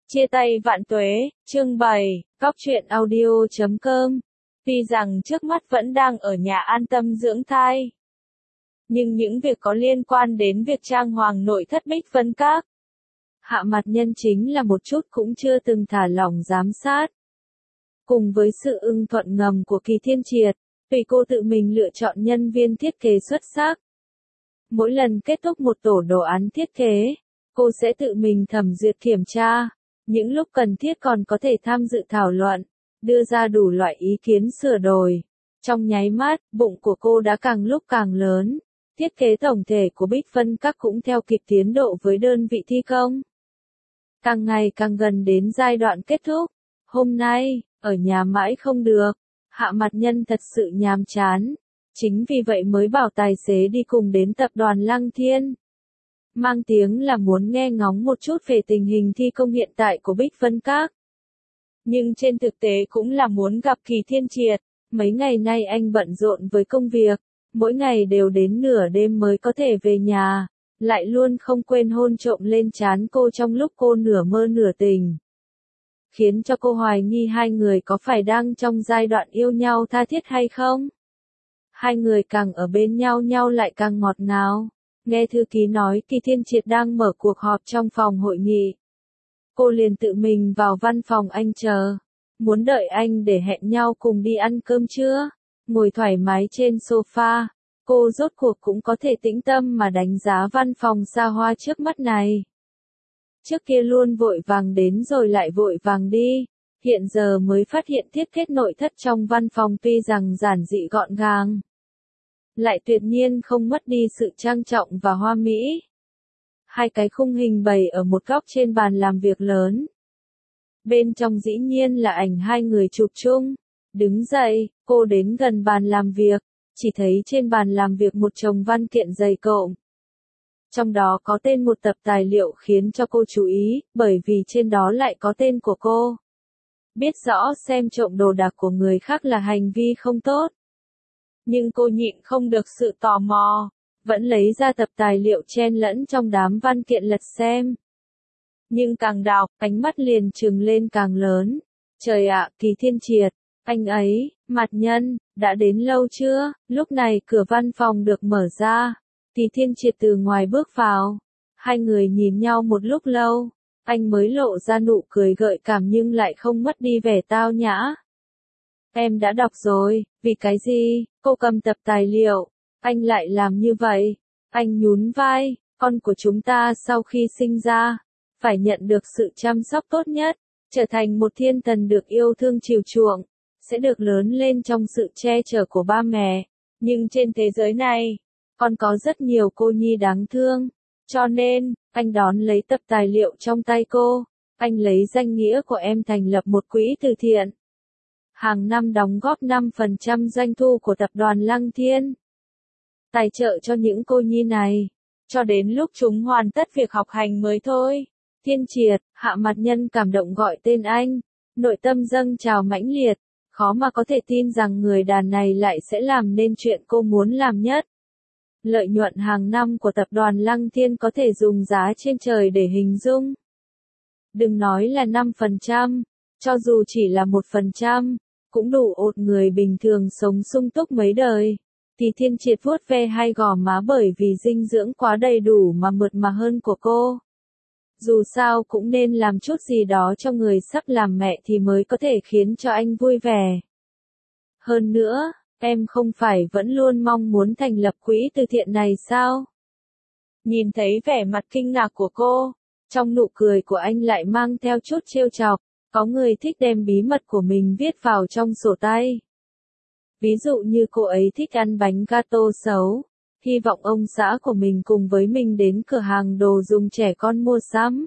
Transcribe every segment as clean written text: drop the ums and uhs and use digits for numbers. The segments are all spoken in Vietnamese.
Chia tay vạn tuế, chương 7, góc truyện audio.com. Tuy rằng trước mắt vẫn đang ở nhà an tâm dưỡng thai, nhưng những việc có liên quan đến việc trang hoàng nội thất Bích Vân Các, Hạ Mạt Nhân chính là một chút cũng chưa từng thả lỏng giám sát. Cùng với sự ưng thuận ngầm của Kỳ Thiên Triệt, tùy cô tự mình lựa chọn nhân viên thiết kế xuất sắc. Mỗi lần kết thúc một tổ đồ án thiết kế, cô sẽ tự mình thẩm duyệt kiểm tra. Những lúc cần thiết còn có thể tham dự thảo luận, đưa ra đủ loại ý kiến sửa đổi. Trong nháy mắt, bụng của cô đã càng lúc càng lớn. Thiết kế tổng thể của Bích Vân Các cũng theo kịp tiến độ với đơn vị thi công. Càng ngày càng gần đến giai đoạn kết thúc. Hôm nay, ở nhà mãi không được, Hạ Mạt Nhân thật sự nhàm chán. Chính vì vậy mới bảo tài xế đi cùng đến tập đoàn Lăng Thiên. Mang tiếng là muốn nghe ngóng một chút về tình hình thi công hiện tại của Bích Vân Các. Nhưng trên thực tế cũng là muốn gặp Kỳ Thiên Triệt. Mấy ngày nay anh bận rộn với công việc, mỗi ngày đều đến nửa đêm mới có thể về nhà, lại luôn không quên hôn trộm lên trán cô trong lúc cô nửa mơ nửa tỉnh. Khiến cho cô hoài nghi hai người có phải đang trong giai đoạn yêu nhau tha thiết hay không? Hai người càng ở bên nhau lại càng ngọt ngào. Nghe thư ký nói Kỳ Thiên Triệt đang mở cuộc họp trong phòng hội nghị. Cô liền tự mình vào văn phòng anh chờ. Muốn đợi anh để hẹn nhau cùng đi ăn cơm trưa. Ngồi thoải mái trên sofa. Cô rốt cuộc cũng có thể tĩnh tâm mà đánh giá văn phòng xa hoa trước mắt này. Trước kia luôn vội vàng đến rồi lại vội vàng đi. Hiện giờ mới phát hiện thiết kế nội thất trong văn phòng tuy rằng giản dị gọn gàng, lại tuyệt nhiên không mất đi sự trang trọng và hoa mỹ. Hai cái khung hình bày ở một góc trên bàn làm việc lớn. Bên trong dĩ nhiên là ảnh hai người chụp chung. Đứng dậy, cô đến gần bàn làm việc, chỉ thấy trên bàn làm việc một chồng văn kiện dày cộm. Trong đó có tên một tập tài liệu khiến cho cô chú ý, bởi vì trên đó lại có tên của cô. Biết rõ xem trộm đồ đạc của người khác là hành vi không tốt. Nhưng cô nhịn không được sự tò mò, vẫn lấy ra tập tài liệu chen lẫn trong đám văn kiện lật xem. Nhưng càng đọc, ánh mắt liền trừng lên càng lớn. Trời ạ, Kỳ Thiên Triệt, anh ấy, Mạt Nhân, đã đến lâu chưa? Lúc này cửa văn phòng được mở ra. Kỳ Thiên Triệt từ ngoài bước vào. Hai người nhìn nhau một lúc lâu, anh mới lộ ra nụ cười gợi cảm nhưng lại không mất đi vẻ tao nhã. Em đã đọc rồi, vì cái gì? Cô cầm tập tài liệu. Anh lại làm như vậy. Anh nhún vai, con của chúng ta sau khi sinh ra, phải nhận được sự chăm sóc tốt nhất, trở thành một thiên thần được yêu thương chiều chuộng, sẽ được lớn lên trong sự che chở của ba mẹ. Nhưng trên thế giới này, còn có rất nhiều cô nhi đáng thương. Cho nên, anh đón lấy tập tài liệu trong tay cô. Anh lấy danh nghĩa của em thành lập một quỹ từ thiện. Hàng năm đóng góp 5% doanh thu của tập đoàn Lăng Thiên. Tài trợ cho những cô nhi này, cho đến lúc chúng hoàn tất việc học hành mới thôi. Thiên Triệt, Hạ Mạt Nhân cảm động gọi tên anh. Nội tâm dâng trào mãnh liệt. Khó mà có thể tin rằng người đàn này lại sẽ làm nên chuyện cô muốn làm nhất. Lợi nhuận hàng năm của tập đoàn Lăng Thiên có thể dùng giá trên trời để hình dung. Đừng nói là 5%, cho dù chỉ là 1%, cũng đủ ột người bình thường sống sung túc mấy đời. Thì Thiên Triệt vuốt ve hai gò má bởi vì dinh dưỡng quá đầy đủ mà mượt mà hơn của cô. Dù sao cũng nên làm chút gì đó cho người sắp làm mẹ thì mới có thể khiến cho anh vui vẻ. Hơn nữa, em không phải vẫn luôn mong muốn thành lập quỹ từ thiện này sao? Nhìn thấy vẻ mặt kinh ngạc của cô, trong nụ cười của anh lại mang theo chút trêu chọc. Có người thích đem bí mật của mình viết vào trong sổ tay. Ví dụ như cô ấy thích ăn bánh gato xấu, hy vọng ông xã của mình cùng với mình đến cửa hàng đồ dùng trẻ con mua sắm.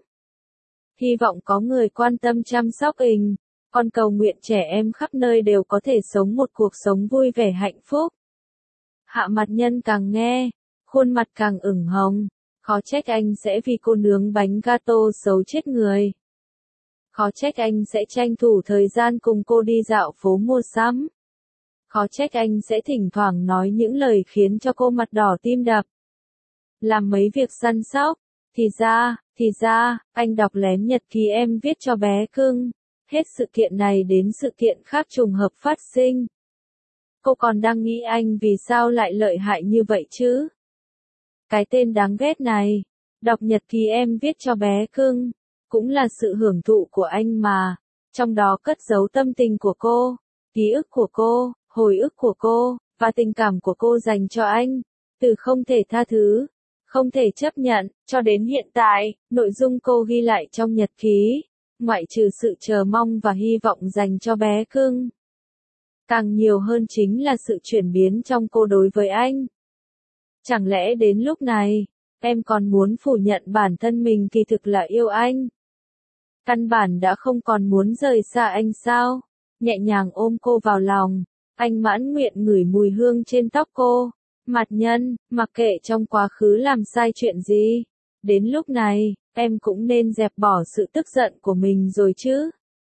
Hy vọng có người quan tâm chăm sóc mình, còn cầu nguyện trẻ em khắp nơi đều có thể sống một cuộc sống vui vẻ hạnh phúc. Hạ Mạt Nhân càng nghe, khuôn mặt càng ửng hồng, khó trách anh sẽ vì cô nướng bánh gato xấu chết người. Khó trách anh sẽ tranh thủ thời gian cùng cô đi dạo phố mua sắm. Khó trách anh sẽ thỉnh thoảng nói những lời khiến cho cô mặt đỏ tim đập. Làm mấy việc săn sóc, thì ra, Thì ra, anh đọc lén nhật ký em viết cho bé cưng. Hết sự kiện này đến sự kiện khác trùng hợp phát sinh. Cô còn đang nghĩ anh vì sao lại lợi hại như vậy chứ? Cái tên đáng ghét này, đọc nhật ký em viết cho bé cưng, cũng là sự hưởng thụ của anh mà, trong đó cất giấu tâm tình của cô, ký ức của cô, hồi ức của cô, và tình cảm của cô dành cho anh, từ không thể tha thứ, không thể chấp nhận, cho đến hiện tại, nội dung cô ghi lại trong nhật ký, ngoại trừ sự chờ mong và hy vọng dành cho bé cưng. Càng nhiều hơn chính là sự chuyển biến trong cô đối với anh. Chẳng lẽ đến lúc này, em còn muốn phủ nhận bản thân mình kỳ thực là yêu anh? Căn bản đã không còn muốn rời xa anh sao? Nhẹ nhàng ôm cô vào lòng, anh mãn nguyện ngửi mùi hương trên tóc cô. Mạt Nhân, mặc kệ trong quá khứ làm sai chuyện gì, đến lúc này, em cũng nên dẹp bỏ sự tức giận của mình rồi chứ.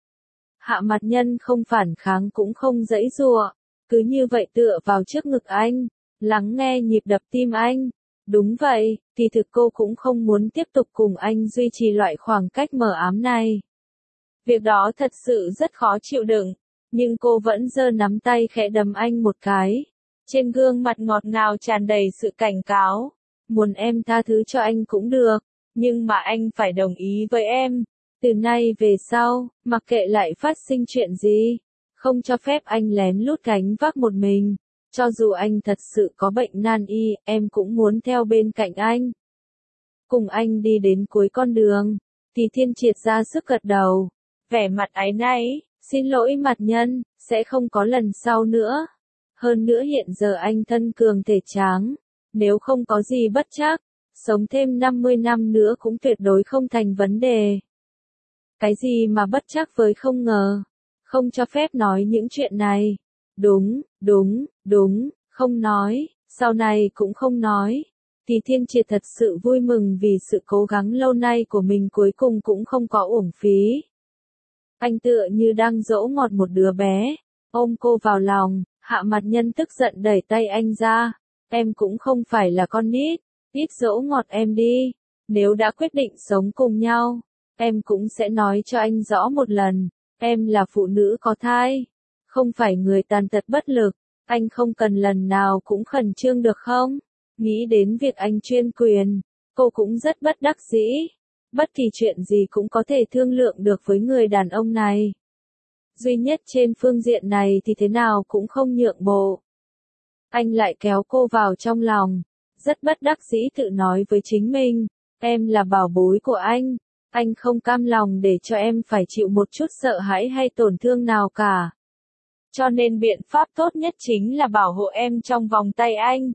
Hạ Mạt Nhân không phản kháng cũng không giãy giụa, cứ như vậy tựa vào trước ngực anh, lắng nghe nhịp đập tim anh. Đúng vậy, kỳ thực cô cũng không muốn tiếp tục cùng anh duy trì loại khoảng cách mờ ám này. Việc đó thật sự rất khó chịu đựng, nhưng cô vẫn giơ nắm tay khẽ đấm anh một cái. Trên gương mặt ngọt ngào tràn đầy sự cảnh cáo. Muốn em tha thứ cho anh cũng được, nhưng mà anh phải đồng ý với em. Từ nay về sau, mặc kệ lại phát sinh chuyện gì, không cho phép anh lén lút gánh vác một mình. Cho dù anh thật sự có bệnh nan y, em cũng muốn theo bên cạnh anh. Cùng anh đi đến cuối con đường, thì Thiên Triệt ra sức gật đầu. Vẻ mặt áy náy, xin lỗi Mạt Nhân, sẽ không có lần sau nữa. Hơn nữa hiện giờ anh thân cường thể tráng, nếu không có gì bất trắc, sống thêm 50 năm nữa cũng tuyệt đối không thành vấn đề. Cái gì mà bất trắc với không ngờ, không cho phép nói những chuyện này. Đúng, không nói, sau này cũng không nói. Thì Thiên Triệt thật sự vui mừng vì sự cố gắng lâu nay của mình cuối cùng cũng không có uổng phí. Anh tựa như đang dỗ ngọt một đứa bé, ôm cô vào lòng. Hạ Mạt Nhân tức giận đẩy tay anh ra. Em cũng không phải là con nít, ít dỗ ngọt em đi. Nếu đã quyết định sống cùng nhau, em cũng sẽ nói cho anh rõ một lần. Em là phụ nữ có thai, không phải người tàn tật bất lực. Anh không cần lần nào cũng khẩn trương được không? Nghĩ đến việc anh chuyên quyền, cô cũng rất bất đắc dĩ. Bất kỳ chuyện gì cũng có thể thương lượng được với người đàn ông này. Duy nhất trên phương diện này thì thế nào cũng không nhượng bộ. Anh lại kéo cô vào trong lòng, rất bất đắc dĩ tự nói với chính mình, em là bảo bối của anh không cam lòng để cho em phải chịu một chút sợ hãi hay tổn thương nào cả. Cho nên biện pháp tốt nhất chính là bảo hộ em trong vòng tay anh.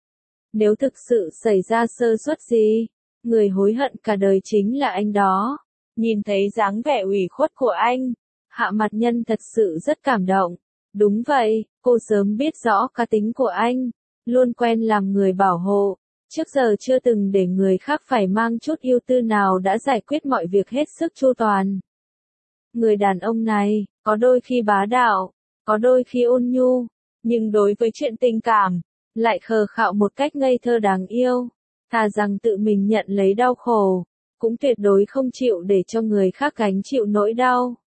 Nếu thực sự xảy ra sơ suất gì, người hối hận cả đời chính là anh đó. Nhìn thấy dáng vẻ ủy khuất của anh, Hạ Mạt Nhân thật sự rất cảm động. Đúng vậy, cô sớm biết rõ cá tính của anh, luôn quen làm người bảo hộ, trước giờ chưa từng để người khác phải mang chút ưu tư nào đã giải quyết mọi việc hết sức chu toàn. Người đàn ông này, có đôi khi bá đạo, có đôi khi ôn nhu, nhưng đối với chuyện tình cảm, lại khờ khạo một cách ngây thơ đáng yêu. Thà rằng tự mình nhận lấy đau khổ, cũng tuyệt đối không chịu để cho người khác gánh chịu nỗi đau.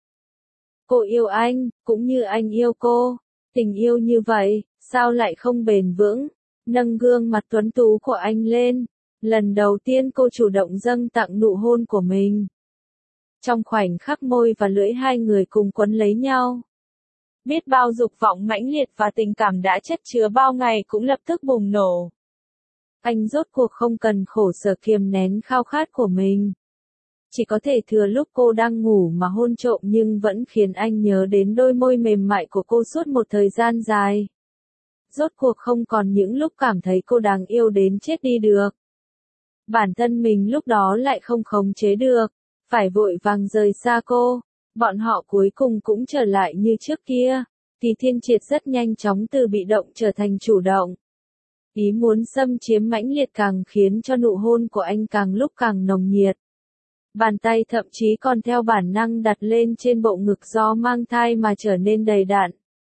Cô yêu anh, cũng như anh yêu cô. Tình yêu như vậy, sao lại không bền vững? Nâng gương mặt tuấn tú của anh lên. Lần đầu tiên cô chủ động dâng tặng nụ hôn của mình. Trong khoảnh khắc môi và lưỡi hai người cùng quấn lấy nhau. Biết bao dục vọng mãnh liệt và tình cảm đã chất chứa bao ngày cũng lập tức bùng nổ. Anh rốt cuộc không cần khổ sở kiềm nén khao khát của mình. Chỉ có thể thừa lúc cô đang ngủ mà hôn trộm nhưng vẫn khiến anh nhớ đến đôi môi mềm mại của cô suốt một thời gian dài. Rốt cuộc không còn những lúc cảm thấy cô đáng yêu đến chết đi được. Bản thân mình lúc đó lại không khống chế được, phải vội vàng rời xa cô. Bọn họ cuối cùng cũng trở lại như trước kia. Thì Thiên Triệt rất nhanh chóng từ bị động trở thành chủ động. Ý muốn xâm chiếm mãnh liệt càng khiến cho nụ hôn của anh càng lúc càng nồng nhiệt. Bàn tay thậm chí còn theo bản năng đặt lên trên bộ ngực do mang thai mà trở nên đầy đặn.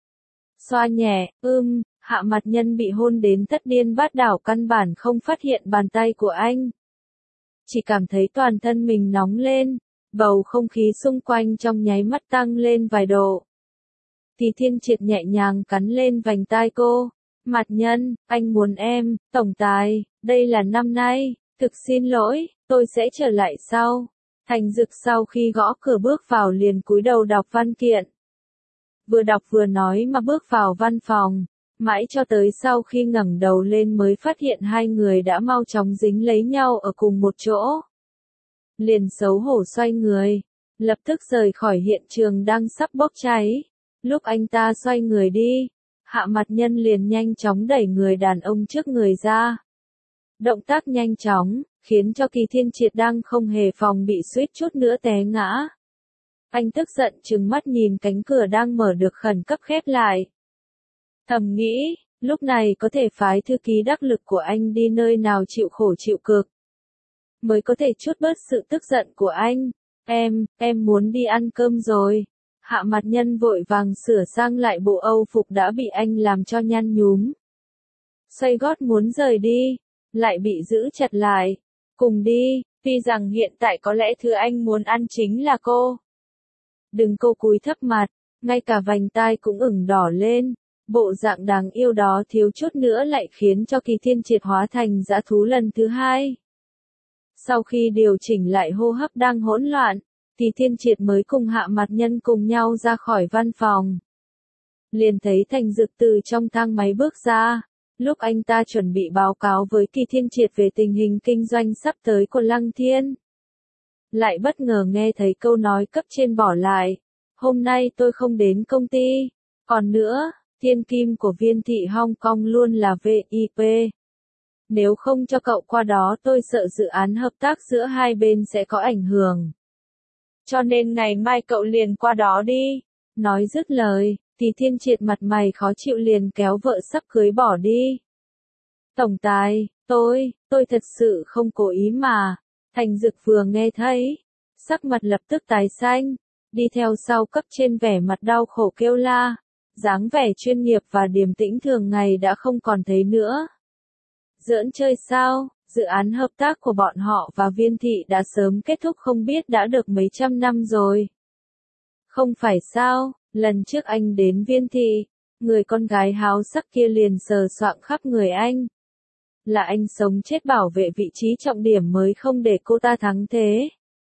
Xoa nhẹ, Hạ Mạt Nhân bị hôn đến thất điên bát đảo căn bản không phát hiện bàn tay của anh. chỉ cảm thấy toàn thân mình nóng lên, bầu không khí xung quanh trong nháy mắt tăng lên vài độ. Thì Thiên Triệt nhẹ nhàng cắn lên vành tai cô. Mạt Nhân, anh muốn em, tổng tài, đây là năm nay, thực xin lỗi, tôi sẽ trở lại sau. Thành Dực sau khi gõ cửa bước vào liền cúi đầu đọc văn kiện. Vừa đọc vừa nói mà bước vào văn phòng, mãi cho tới sau khi ngẩng đầu lên mới phát hiện hai người đã mau chóng dính lấy nhau ở cùng một chỗ. Liền xấu hổ xoay người, lập tức rời khỏi hiện trường đang sắp bốc cháy. Lúc anh ta xoay người đi, Hạ Mạt Nhân liền nhanh chóng đẩy người đàn ông trước người ra. Động tác nhanh chóng, khiến cho Kỳ Thiên Triệt đang không hề phòng bị suýt chút nữa té ngã. Anh tức giận trừng mắt nhìn cánh cửa đang mở được khẩn cấp khép lại. Thầm nghĩ, lúc này có thể phái thư ký đắc lực của anh đi nơi nào chịu khổ chịu cực. Mới có thể chút bớt sự tức giận của anh. Em muốn đi ăn cơm rồi. Hạ Mạt Nhân vội vàng sửa sang lại bộ âu phục đã bị anh làm cho nhăn nhúm. Xoay gót muốn rời đi, lại bị giữ chặt lại. Cùng đi, tuy rằng hiện tại có lẽ thứ anh muốn ăn chính là cô. Đừng, cô cúi thấp mặt, ngay cả vành tai cũng ửng đỏ lên. Bộ dạng đáng yêu đó thiếu chút nữa lại khiến cho Kỳ Thiên Triệt hóa thành dã thú lần thứ hai. Sau khi điều chỉnh lại hô hấp đang hỗn loạn, Kỳ Thiên Triệt mới cùng Hạ Mạt Nhân cùng nhau ra khỏi văn phòng. Liền thấy Thành Dực từ trong thang máy bước ra. Lúc anh ta chuẩn bị báo cáo với Kỳ Thiên Triệt về tình hình kinh doanh sắp tới của Lăng Thiên, lại bất ngờ nghe thấy câu nói cấp trên bỏ lại. Hôm nay tôi không đến công ty. Còn nữa, thiên kim của Viên thị Hong Kong luôn là VIP. Nếu không cho cậu qua đó tôi sợ dự án hợp tác giữa hai bên sẽ có ảnh hưởng. Cho nên ngày mai cậu liền qua đó đi. Nói dứt lời, thì Thiên Triệt mặt mày khó chịu liền kéo vợ sắp cưới bỏ đi. Tổng tài, tôi thật sự không cố ý mà. Thành Dực vừa nghe thấy, sắc mặt lập tức tái xanh, đi theo sau cấp trên vẻ mặt đau khổ kêu la. Dáng vẻ chuyên nghiệp và điềm tĩnh thường ngày đã không còn thấy nữa. Giỡn chơi sao? Dự án hợp tác của bọn họ và Viên thị đã sớm kết thúc không biết đã được mấy trăm năm rồi. Không phải sao, lần trước anh đến Viên thị, người con gái háo sắc kia liền sờ soạng khắp người anh. Là anh sống chết bảo vệ vị trí trọng điểm mới không để cô ta thắng thế.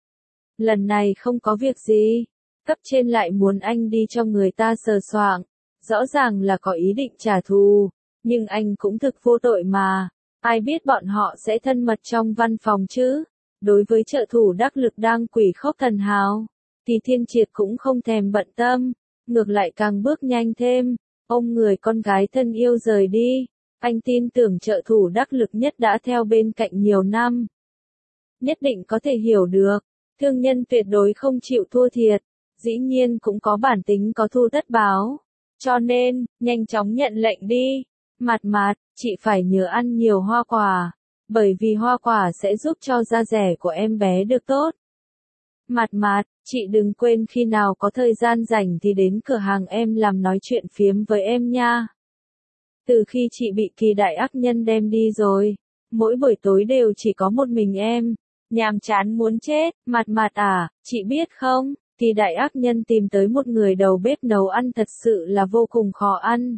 Lần này không có việc gì, cấp trên lại muốn anh đi cho người ta sờ soạng, rõ ràng là có ý định trả thù, nhưng anh cũng thực vô tội mà. Ai biết bọn họ sẽ thân mật trong văn phòng chứ? Đối với trợ thủ đắc lực đang quỷ khóc thần hào, thì Thiên Triệt cũng không thèm bận tâm, ngược lại càng bước nhanh thêm, ôm người con gái thân yêu rời đi. Anh tin tưởng trợ thủ đắc lực nhất đã theo bên cạnh nhiều năm, nhất định có thể hiểu được, thương nhân tuyệt đối không chịu thua thiệt, dĩ nhiên cũng có bản tính có thu tất báo. Cho nên, nhanh chóng nhận lệnh đi. Mạt, chị phải nhớ ăn nhiều hoa quả, bởi vì hoa quả sẽ giúp cho da dẻ của em bé được tốt. Mạt, chị đừng quên khi nào có thời gian rảnh thì đến cửa hàng em làm nói chuyện phiếm với em nha. Từ khi chị bị Kỳ đại ác nhân đem đi rồi, mỗi buổi tối đều chỉ có một mình em, nhàm chán muốn chết. Mạt à, chị biết không, Kỳ đại ác nhân tìm tới một người đầu bếp nấu ăn thật sự là vô cùng khó ăn.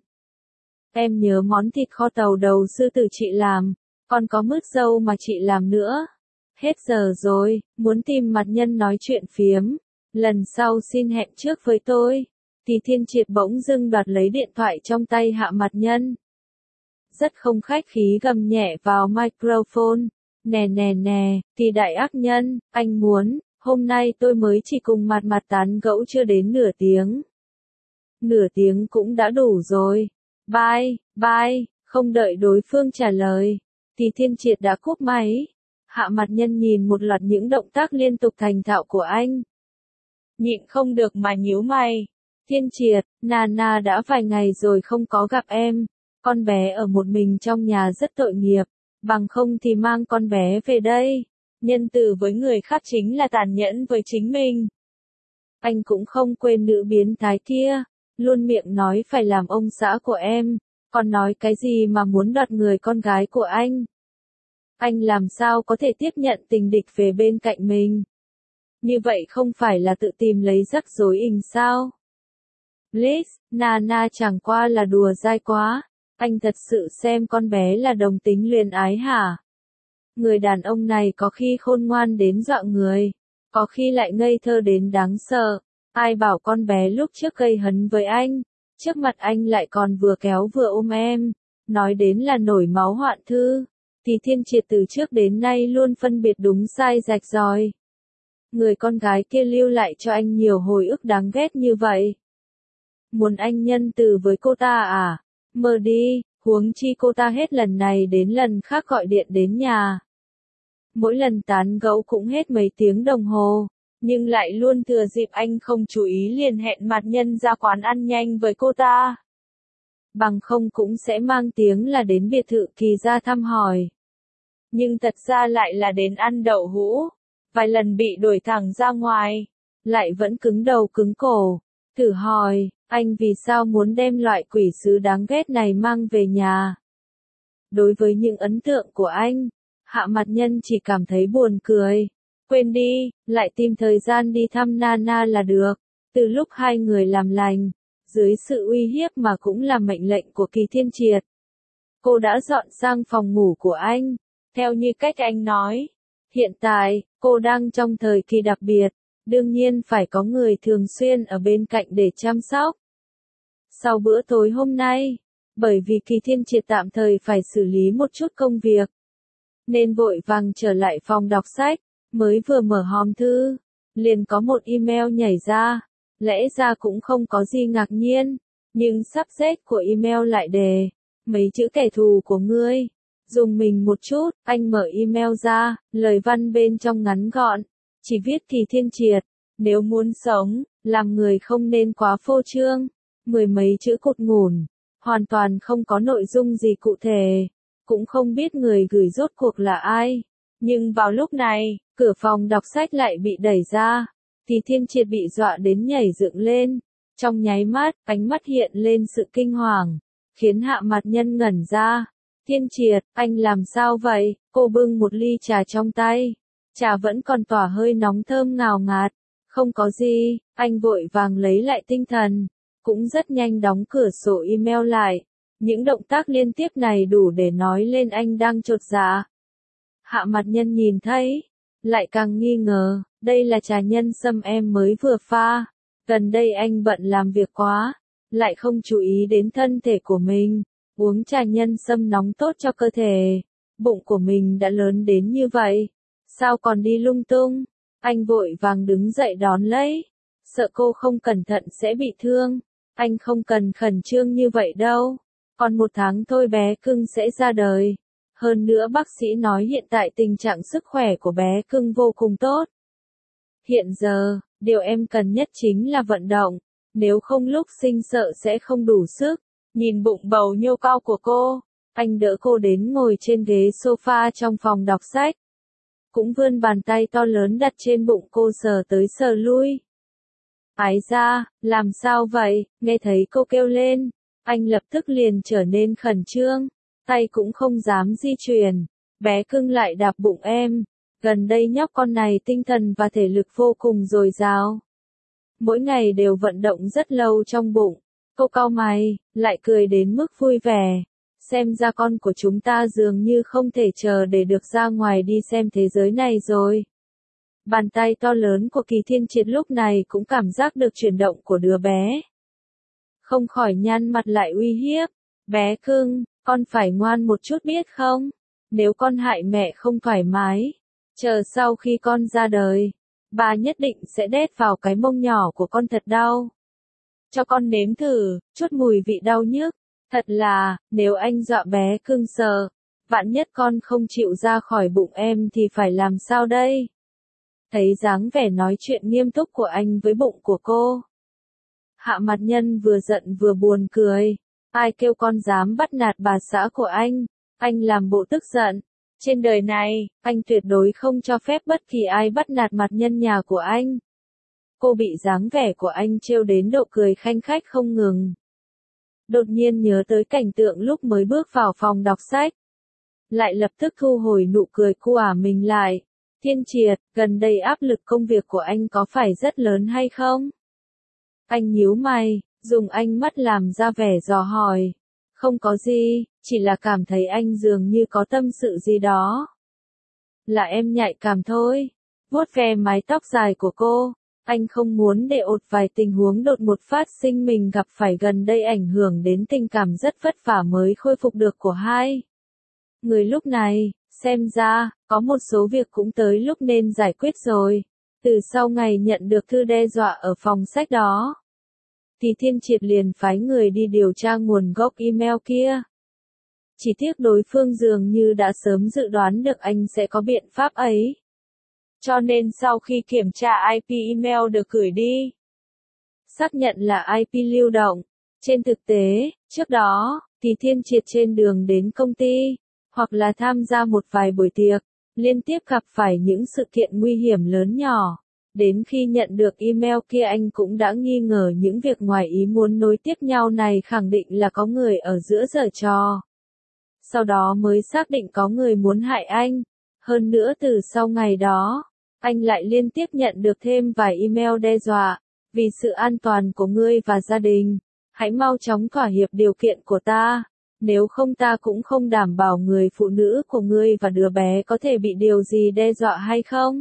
Em nhớ món thịt kho tàu đầu sư tử chị làm, còn có mứt dâu mà chị làm nữa. Hết giờ rồi, muốn tìm Mạt Nhân nói chuyện phiếm, lần sau xin hẹn trước với tôi. Thì Thiên Triệt bỗng dưng đoạt lấy điện thoại trong tay Hạ Mạt Nhân. Rất không khách khí gầm nhẹ vào microphone. Nè, thì đại ác nhân, anh muốn, hôm nay tôi mới chỉ cùng Mạt tán gẫu chưa đến nửa tiếng. Nửa tiếng cũng đã đủ rồi. Bye, không đợi đối phương trả lời, thì Thiên Triệt đã cúp máy. Hạ Mạt Nhân nhìn một loạt những động tác liên tục thành thạo của anh, nhịn không được mà nhíu mày. Thiên Triệt, Nana đã vài ngày rồi không có gặp em, con bé ở một mình trong nhà rất tội nghiệp, bằng không thì mang con bé về đây. Nhân từ với người khác chính là tàn nhẫn với chính mình. Anh cũng không quên nữ biến thái kia, luôn miệng nói phải làm ông xã của em, còn nói cái gì mà muốn đoạt người con gái của anh. Anh làm sao có thể tiếp nhận tình địch về bên cạnh mình? Như vậy không phải là tự tìm lấy rắc rối ình sao? Liz, Nana chẳng qua là đùa dai quá. Anh thật sự xem con bé là đồng tính luyến ái hả? Người đàn ông này có khi khôn ngoan đến dọa người, có khi lại ngây thơ đến đáng sợ. Ai bảo con bé lúc trước gây hấn với anh, trước mặt anh lại còn vừa kéo vừa ôm em, nói đến là nổi máu hoạn thư, thì Thiên Triệt từ trước đến nay luôn phân biệt đúng sai rạch ròi. Người con gái kia lưu lại cho anh nhiều hồi ức đáng ghét như vậy. Muốn anh nhân từ với cô ta à? Mơ đi, huống chi cô ta hết lần này đến lần khác gọi điện đến nhà. Mỗi lần tán gẫu cũng hết mấy tiếng đồng hồ, nhưng lại luôn thừa dịp anh không chú ý liền hẹn mặt nhân ra quán ăn nhanh với cô ta. Bằng không cũng sẽ mang tiếng là đến biệt thự Kỳ ra thăm hỏi. Nhưng thật ra lại là đến ăn đậu hũ. Vài lần bị đuổi thẳng ra ngoài, lại vẫn cứng đầu cứng cổ. Thử hỏi, anh vì sao muốn đem loại quỷ sứ đáng ghét này mang về nhà? Đối với những ấn tượng của anh, Hạ Mặt Nhân chỉ cảm thấy buồn cười. Quên đi, lại tìm thời gian đi thăm Nana là được. Từ lúc hai người làm lành, dưới sự uy hiếp mà cũng là mệnh lệnh của Kỳ Thiên Triệt, cô đã dọn sang phòng ngủ của anh, theo như cách anh nói. Hiện tại, cô đang trong thời kỳ đặc biệt, đương nhiên phải có người thường xuyên ở bên cạnh để chăm sóc. Sau bữa tối hôm nay, bởi vì Kỳ Thiên Triệt tạm thời phải xử lý một chút công việc, nên vội vàng trở lại phòng đọc sách, mới vừa mở hòm thư, liền có một email nhảy ra. Lẽ ra cũng không có gì ngạc nhiên, nhưng subject của email lại đề, mấy chữ kẻ thù của ngươi. Dùng mình một chút, anh mở email ra, lời văn bên trong ngắn gọn, chỉ viết Kỳ Thiên Triệt, nếu muốn sống, làm người không nên quá phô trương, mười mấy chữ cụt ngủn, hoàn toàn không có nội dung gì cụ thể, cũng không biết người gửi rốt cuộc là ai. Nhưng vào lúc này, cửa phòng đọc sách lại bị đẩy ra, Kỳ Thiên Triệt bị dọa đến nhảy dựng lên, trong nháy mắt, ánh mắt hiện lên sự kinh hoàng, khiến Hạ Mặt Nhân ngẩn ra. Thiên Triệt, anh làm sao vậy? Cô bưng một ly trà trong tay. Trà vẫn còn tỏa hơi nóng thơm ngào ngạt. Không có gì, anh vội vàng lấy lại tinh thần. Cũng rất nhanh đóng cửa sổ email lại. Những động tác liên tiếp này đủ để nói lên anh đang chột dạ. Hạ Mặt Nhân nhìn thấy, lại càng nghi ngờ, đây là trà nhân sâm em mới vừa pha. Gần đây anh bận làm việc quá, lại không chú ý đến thân thể của mình. Uống trà nhân sâm nóng tốt cho cơ thể. Bụng của mình đã lớn đến như vậy, sao còn đi lung tung? Anh vội vàng đứng dậy đón lấy. Sợ cô không cẩn thận sẽ bị thương. Anh không cần khẩn trương như vậy đâu. Còn 1 tháng thôi bé cưng sẽ ra đời. Hơn nữa bác sĩ nói hiện tại tình trạng sức khỏe của bé cưng vô cùng tốt. Hiện giờ, điều em cần nhất chính là vận động. Nếu không lúc sinh sợ sẽ không đủ sức. Nhìn bụng bầu nhô cao của cô, anh đỡ cô đến ngồi trên ghế sofa trong phòng đọc sách. Cũng vươn bàn tay to lớn đặt trên bụng cô sờ tới sờ lui. Ái ra, làm sao vậy? Nghe thấy cô kêu lên, anh lập tức liền trở nên khẩn trương, tay cũng không dám di chuyển. Bé cưng lại đạp bụng em, gần đây nhóc con này tinh thần và thể lực vô cùng dồi dào. Mỗi ngày đều vận động rất lâu trong bụng. Cô cau mày, lại cười đến mức vui vẻ. Xem ra con của chúng ta dường như không thể chờ để được ra ngoài đi xem thế giới này rồi. Bàn tay to lớn của Kỳ Thiên Triệt lúc này cũng cảm giác được chuyển động của đứa bé. Không khỏi nhăn mặt lại uy hiếp. Bé cưng, con phải ngoan một chút biết không? Nếu con hại mẹ không thoải mái, chờ sau khi con ra đời, bà nhất định sẽ đét vào cái mông nhỏ của con thật đau. Cho con nếm thử, chút mùi vị đau nhức. Thật là, nếu anh dọa bé cưng sợ, vạn nhất con không chịu ra khỏi bụng em thì phải làm sao đây? Thấy dáng vẻ nói chuyện nghiêm túc của anh với bụng của cô. Hạ Mặt Nhân vừa giận vừa buồn cười. Ai kêu con dám bắt nạt bà xã của anh làm bộ tức giận. Trên đời này, anh tuyệt đối không cho phép bất kỳ ai bắt nạt Mặt Nhân nhà của anh. Cô bị dáng vẻ của anh trêu đến độ cười khanh khách không ngừng. Đột nhiên nhớ tới cảnh tượng lúc mới bước vào phòng đọc sách. lại lập tức thu hồi nụ cười của mình lại. Thiên Triệt, gần đây áp lực công việc của anh có phải rất lớn hay không? Anh nhíu mày, dùng ánh mắt làm ra vẻ dò hỏi. Không có gì, chỉ là cảm thấy anh dường như có tâm sự gì đó. Là em nhạy cảm thôi. Vuốt ve mái tóc dài của cô, anh không muốn để một vài tình huống đột ngột phát sinh mình gặp phải gần đây ảnh hưởng đến tình cảm rất vất vả mới khôi phục được của hai người lúc này. Xem ra, có một số việc cũng tới lúc nên giải quyết rồi. Từ sau ngày nhận được thư đe dọa ở phòng sách đó, thì Thiên Triệt liền phái người đi điều tra nguồn gốc email kia. Chỉ tiếc đối phương dường như đã sớm dự đoán được anh sẽ có biện pháp ấy. Cho nên sau khi kiểm tra IP email được gửi đi, xác nhận là IP lưu động. Trên thực tế, trước đó, thì Thiên Triệt trên đường đến công ty, hoặc là tham gia một vài buổi tiệc, liên tiếp gặp phải những sự kiện nguy hiểm lớn nhỏ. Đến khi nhận được email kia anh cũng đã nghi ngờ những việc ngoài ý muốn nối tiếp nhau này khẳng định là có người ở giữa giở trò. Sau đó mới xác định có người muốn hại anh. Hơn nữa từ sau ngày đó, anh lại liên tiếp nhận được thêm vài email đe dọa. Vì sự an toàn của ngươi và gia đình, hãy mau chóng thỏa hiệp điều kiện của ta. Nếu không ta cũng không đảm bảo người phụ nữ của ngươi và đứa bé có thể bị điều gì đe dọa hay không.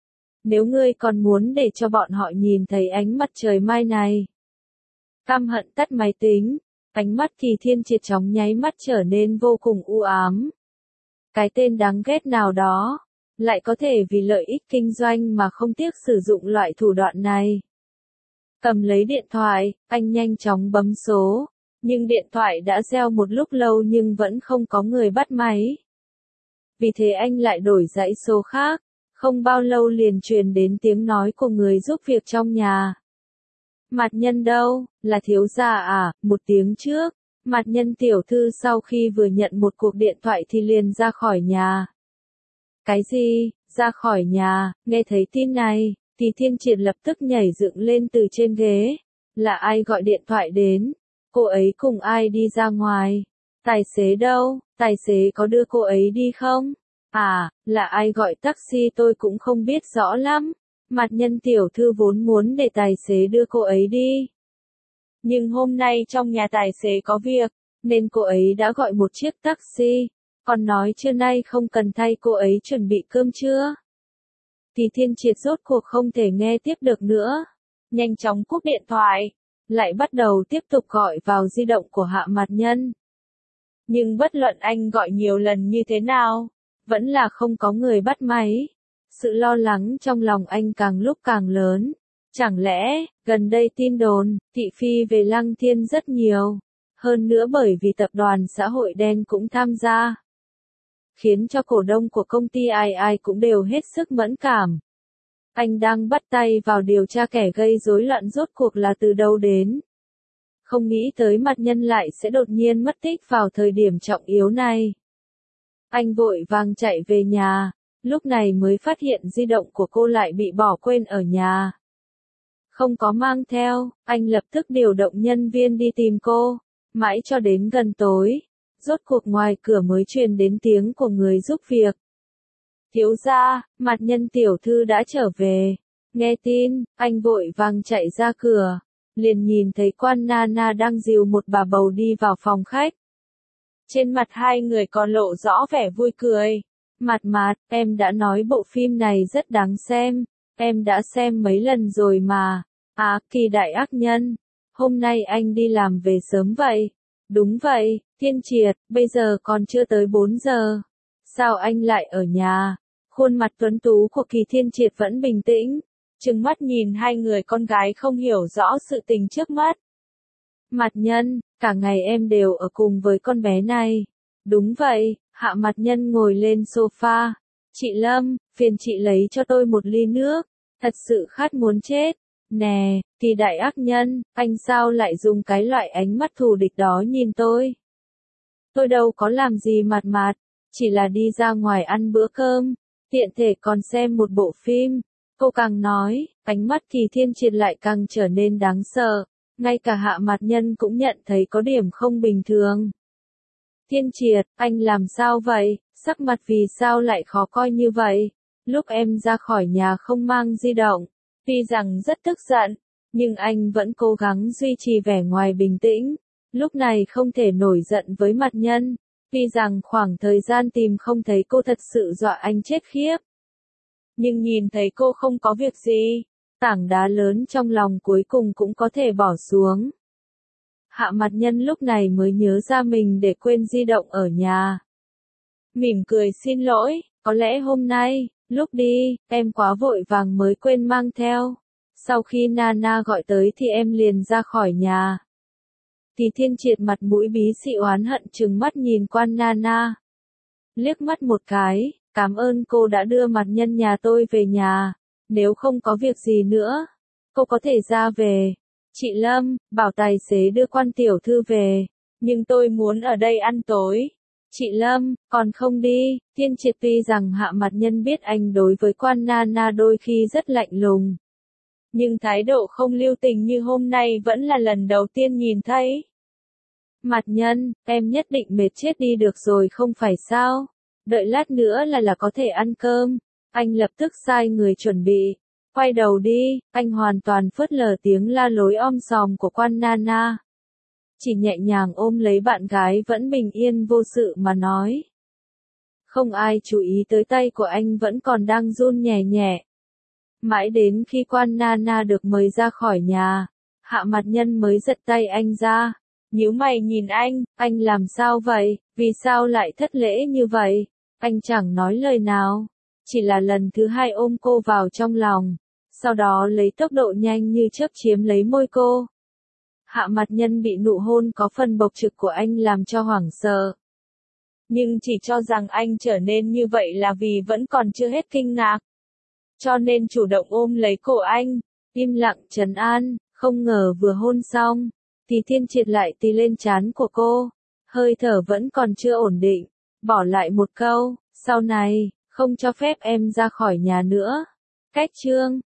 Nếu ngươi còn muốn để cho bọn họ nhìn thấy ánh mặt trời mai này. Căm hận tắt máy tính, ánh mắt Kỳ Thiên Triệt chóng nháy mắt trở nên vô cùng u ám. Cái tên đáng ghét nào đó, lại có thể vì lợi ích kinh doanh mà không tiếc sử dụng loại thủ đoạn này. Cầm lấy điện thoại, anh nhanh chóng bấm số, nhưng điện thoại đã reo một lúc lâu nhưng vẫn không có người bắt máy. Vì thế anh lại đổi dãy số khác, không bao lâu liền truyền đến tiếng nói của người giúp việc trong nhà. Mạt Nhân đâu, là thiếu gia à, một tiếng trước, Mạt Nhân tiểu thư sau khi vừa nhận một cuộc điện thoại thì liền ra khỏi nhà. Cái gì, ra khỏi nhà, nghe thấy tin này, thì Thiên Triệt lập tức nhảy dựng lên từ trên ghế. Là ai gọi điện thoại đến? Cô ấy cùng ai đi ra ngoài? Tài xế đâu? Tài xế có đưa cô ấy đi không? À, là ai gọi taxi tôi cũng không biết rõ lắm. Mạt Nhân tiểu thư vốn muốn để tài xế đưa cô ấy đi. Nhưng hôm nay trong nhà tài xế có việc, nên cô ấy đã gọi một chiếc taxi. Còn nói trưa nay không cần thay cô ấy chuẩn bị cơm trưa. Thì Thiên Triệt rốt cuộc không thể nghe tiếp được nữa. Nhanh chóng cúp điện thoại, lại bắt đầu tiếp tục gọi vào di động của Hạ Mạt Nhân. Nhưng bất luận anh gọi nhiều lần như thế nào, vẫn là không có người bắt máy. Sự lo lắng trong lòng anh càng lúc càng lớn. Chẳng lẽ, gần đây tin đồn, thị phi về Lăng Thiên rất nhiều. Hơn nữa bởi vì tập đoàn xã hội đen cũng tham gia. Khiến cho cổ đông của công ty ai ai cũng đều hết sức mẫn cảm. Anh đang bắt tay vào điều tra kẻ gây rối loạn rốt cuộc là từ đâu đến. Không nghĩ tới Mạt Nhân lại sẽ đột nhiên mất tích vào thời điểm trọng yếu này. Anh vội vàng chạy về nhà, lúc này mới phát hiện di động của cô lại bị bỏ quên ở nhà. Không có mang theo, anh lập tức điều động nhân viên đi tìm cô, mãi cho đến gần tối. Rốt cuộc ngoài cửa mới truyền đến tiếng của người giúp việc. Thiếu gia, Mạt Nhân tiểu thư đã trở về. Nghe tin, anh vội vàng chạy ra cửa. Liền nhìn thấy Quan Nana đang dìu một bà bầu đi vào phòng khách. Trên mặt hai người còn lộ rõ vẻ vui cười. Mạt, em đã nói bộ phim này rất đáng xem. Em đã xem mấy lần rồi mà. À, Kỳ đại ác nhân. Hôm nay anh đi làm về sớm vậy. Đúng vậy, Thiên Triệt, bây giờ còn chưa tới 4 giờ. Sao anh lại ở nhà? Khuôn mặt tuấn tú của Kỳ Thiên Triệt vẫn bình tĩnh, trừng mắt nhìn hai người con gái không hiểu rõ sự tình trước mắt. Mạt Nhân, cả ngày em đều ở cùng với con bé này. Đúng vậy, Hạ Mạt Nhân ngồi lên sofa. Chị Lâm, phiền chị lấy cho tôi một ly nước. Thật sự khát muốn chết. Nè, Kỳ đại ác nhân, anh sao lại dùng cái loại ánh mắt thù địch đó nhìn tôi? Tôi đâu có làm gì Mạt, chỉ là đi ra ngoài ăn bữa cơm, tiện thể còn xem một bộ phim. Cô càng nói, ánh mắt Kỳ Thiên Triệt lại càng trở nên đáng sợ, ngay cả Hạ Mạt Nhân cũng nhận thấy có điểm không bình thường. Thiên Triệt, anh làm sao vậy? Sắc mặt vì sao lại khó coi như vậy? Lúc em ra khỏi nhà không mang di động. Tuy rằng rất tức giận, nhưng anh vẫn cố gắng duy trì vẻ ngoài bình tĩnh. Lúc này không thể nổi giận với Mạt Nhân. Tuy rằng khoảng thời gian tìm không thấy cô thật sự dọa anh chết khiếp. Nhưng nhìn thấy cô không có việc gì, tảng đá lớn trong lòng cuối cùng cũng có thể bỏ xuống. Hạ Mạt Nhân lúc này mới nhớ ra mình để quên di động ở nhà. Mỉm cười xin lỗi, có lẽ hôm nay, lúc đi, em quá vội vàng mới quên mang theo. Sau khi Nana gọi tới thì em liền ra khỏi nhà. Thì Thiên Triệt mặt mũi bí xị oán hận trừng mắt nhìn quan Nana. Liếc mắt một cái, cảm ơn cô đã đưa Mạt Nhân nhà tôi về nhà. Nếu không có việc gì nữa, cô có thể ra về. Chị Lâm, bảo tài xế đưa quan tiểu thư về. Nhưng tôi muốn ở đây ăn tối. Chị Lâm, còn không đi. Thiên Triệt tuy rằng Hạ Mạt Nhân biết anh đối với quan Nana đôi khi rất lạnh lùng. Nhưng thái độ không lưu tình như hôm nay vẫn là lần đầu tiên nhìn thấy. Mạt Nhân, em nhất định mệt chết đi được rồi không phải sao? Đợi lát nữa là có thể ăn cơm. Anh lập tức sai người chuẩn bị. Quay đầu đi, anh hoàn toàn phớt lờ tiếng la lối om sòm của quan Nana. Chỉ nhẹ nhàng ôm lấy bạn gái vẫn bình yên vô sự mà nói. Không ai chú ý tới tay của anh vẫn còn đang run nhẹ nhẹ. Mãi đến khi quan Nana được mời ra khỏi nhà, Hạ Mạt Nhân mới giật tay anh ra. Nhíu mày nhìn anh làm sao vậy, vì sao lại thất lễ như vậy? Anh chẳng nói lời nào, chỉ là lần thứ hai ôm cô vào trong lòng, sau đó lấy tốc độ nhanh như chớp chiếm lấy môi cô. Hạ Mạt Nhân bị nụ hôn có phần bộc trực của anh làm cho hoảng sợ. Nhưng chỉ cho rằng anh trở nên như vậy là vì vẫn còn chưa hết kinh ngạc. Cho nên chủ động ôm lấy cổ anh, im lặng trấn an, không ngờ vừa hôn xong, thì Thiên Triệt lại tì lên trán của cô, hơi thở vẫn còn chưa ổn định, bỏ lại một câu, sau này, không cho phép em ra khỏi nhà nữa. Cách chương